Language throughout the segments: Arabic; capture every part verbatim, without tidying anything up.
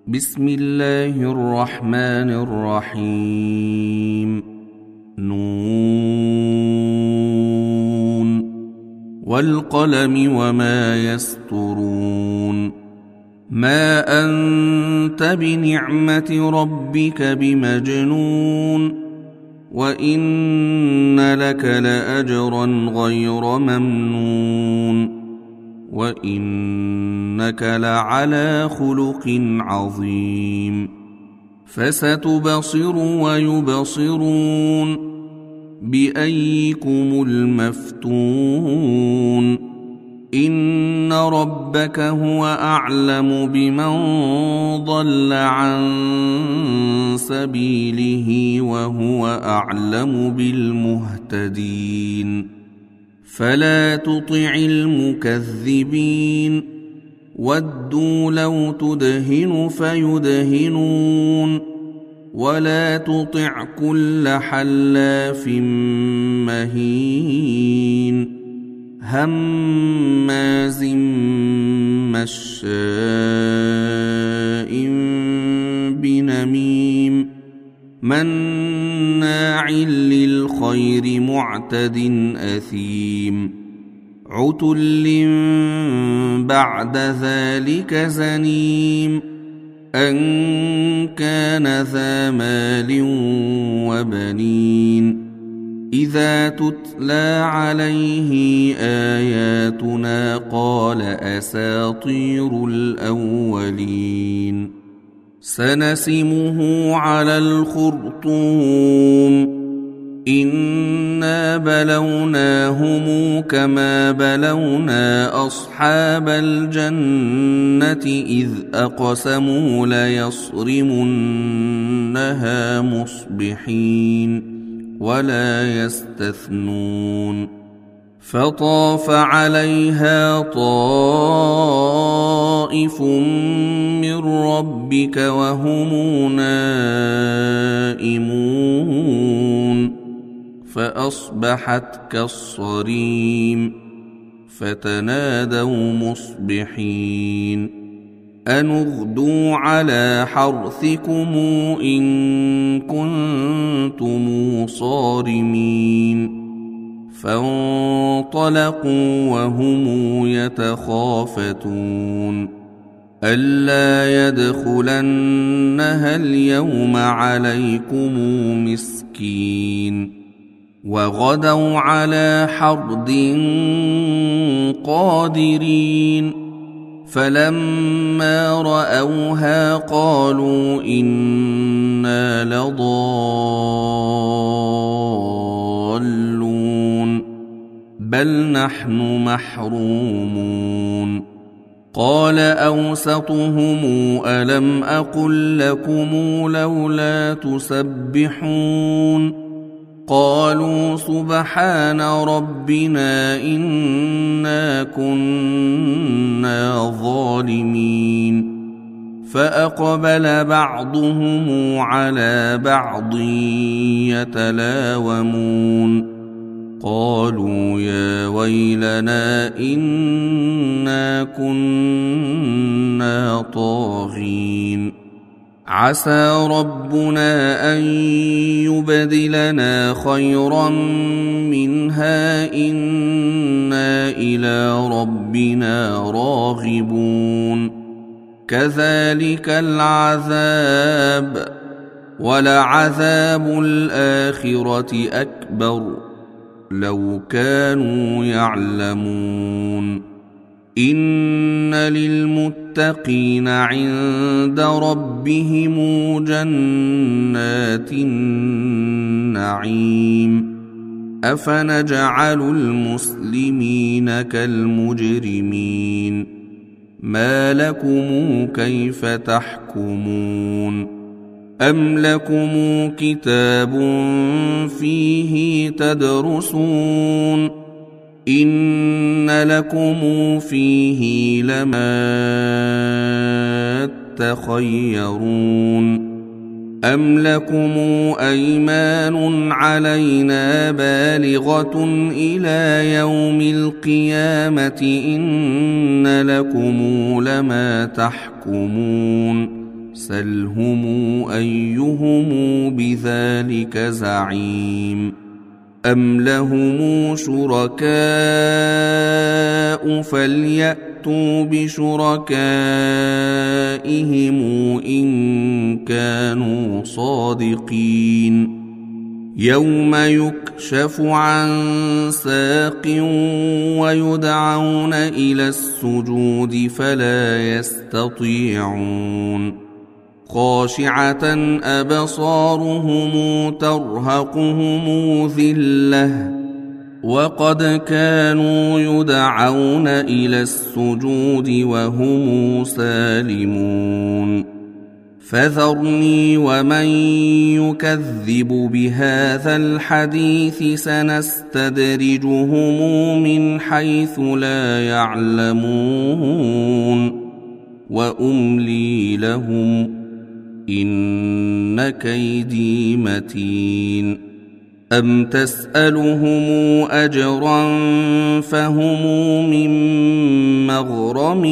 بسم الله الرحمن الرحيم. نون والقلم وما يسطرون. ما أنت بنعمة ربك بمجنون، وإن لك لأجرا غير ممنون، وإنك لعلى خلق عظيم. فستبصر ويبصرون بأيكم المفتون. إن ربك هو أعلم بمن ضل عن سبيله وهو أعلم بالمهتدين. فلا تطع المكذبين، ودوا لو تدهن فيدهنون. ولا تطع كل حلاف مهين، هماز مشاء بنميم، مناع للخير معتد أثيم، عتل بعد ذلك زنيم، أن كان ذا مال وبنين. إذا تتلى عليه آياتنا قال أساطير الأولين. سنسمه على الخرطوم. إنا بلوناهم كما بلونا أصحاب الجنة إذ أقسموا ليصرمنها مصبحين ولا يستثنون. فطاف عليها طائف من ربك وهم نائمون، فأصبحت كالصريم. فتنادوا مصبحين أن اغدوا على حرثكم إن كنتم صارمين. فانطلقوا وهم يتخافتون ألا يدخلنها اليوم عليكم مسكين. وغدوا على حرد قادرين. فلما رأوها قالوا إنا لضالون بل نحن محرومون. قال أوسطهم ألم أقل لكم لولا تسبحون؟ قالوا سبحان ربنا إنا كنا ظالمين. فأقبل بعضهم على بعض يتلاومون قالوا يا ويلنا إنا كنا طاغين. عسى ربنا أن يبدلنا خيرا منها إنا إلى ربنا راغبون. كذلك العذاب ولعذاب الآخرة أكبر لو كانوا يعلمون. إن للمتقين عند ربهم جنات النعيم. أفنجعل المسلمين كالمجرمين؟ ما لكم كيف تحكمون؟ أم لكم كتاب فيه تدرسون؟ إن لكم فيه لما تخيرون. أم لكم أيمان علينا بالغة إلى يوم القيامة إن لكم لما تحكمون. سلهم أيهم بذلك زعيم أم لهم شركاء فليأتوا بشركائهم إن كانوا صادقين يوم يكشف عن ساق ويدعون إلى السجود فلا يستطيعون خاشعة أبصارهم ترهقهم ذلة وقد كانوا يدعون إلى السجود وهم سالمون فذرني ومن يكذب بهذا الحديث سنستدرجهم من حيث لا يعلمون وأملي لهم إن كيدي متين أم تسألهم أجرا فهم من مغرم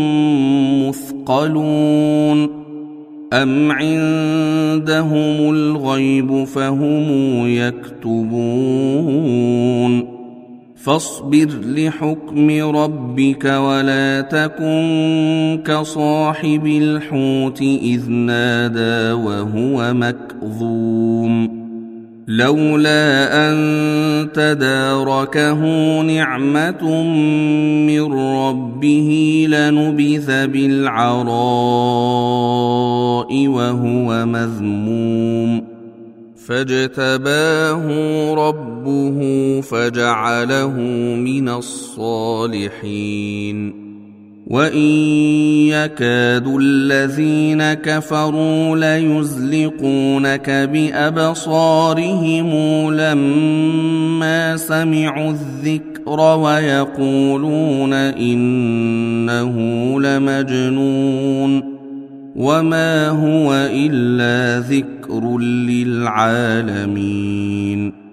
مثقلون أم عندهم الغيب فهم يكتبون فاصبر لحكم ربك ولا تكن كصاحب الحوت إذ نادى وهو مكظوم لولا أن تداركه نعمة من ربه لنبذ بالعراء وهو مذموم فاجتباه ربه فجعله من الصالحين وإن يكاد الذين كفروا ليزلقونك بأبصارهم لما سمعوا الذكر ويقولون إنه لمجنون وما هو إلا ذكر للعالمين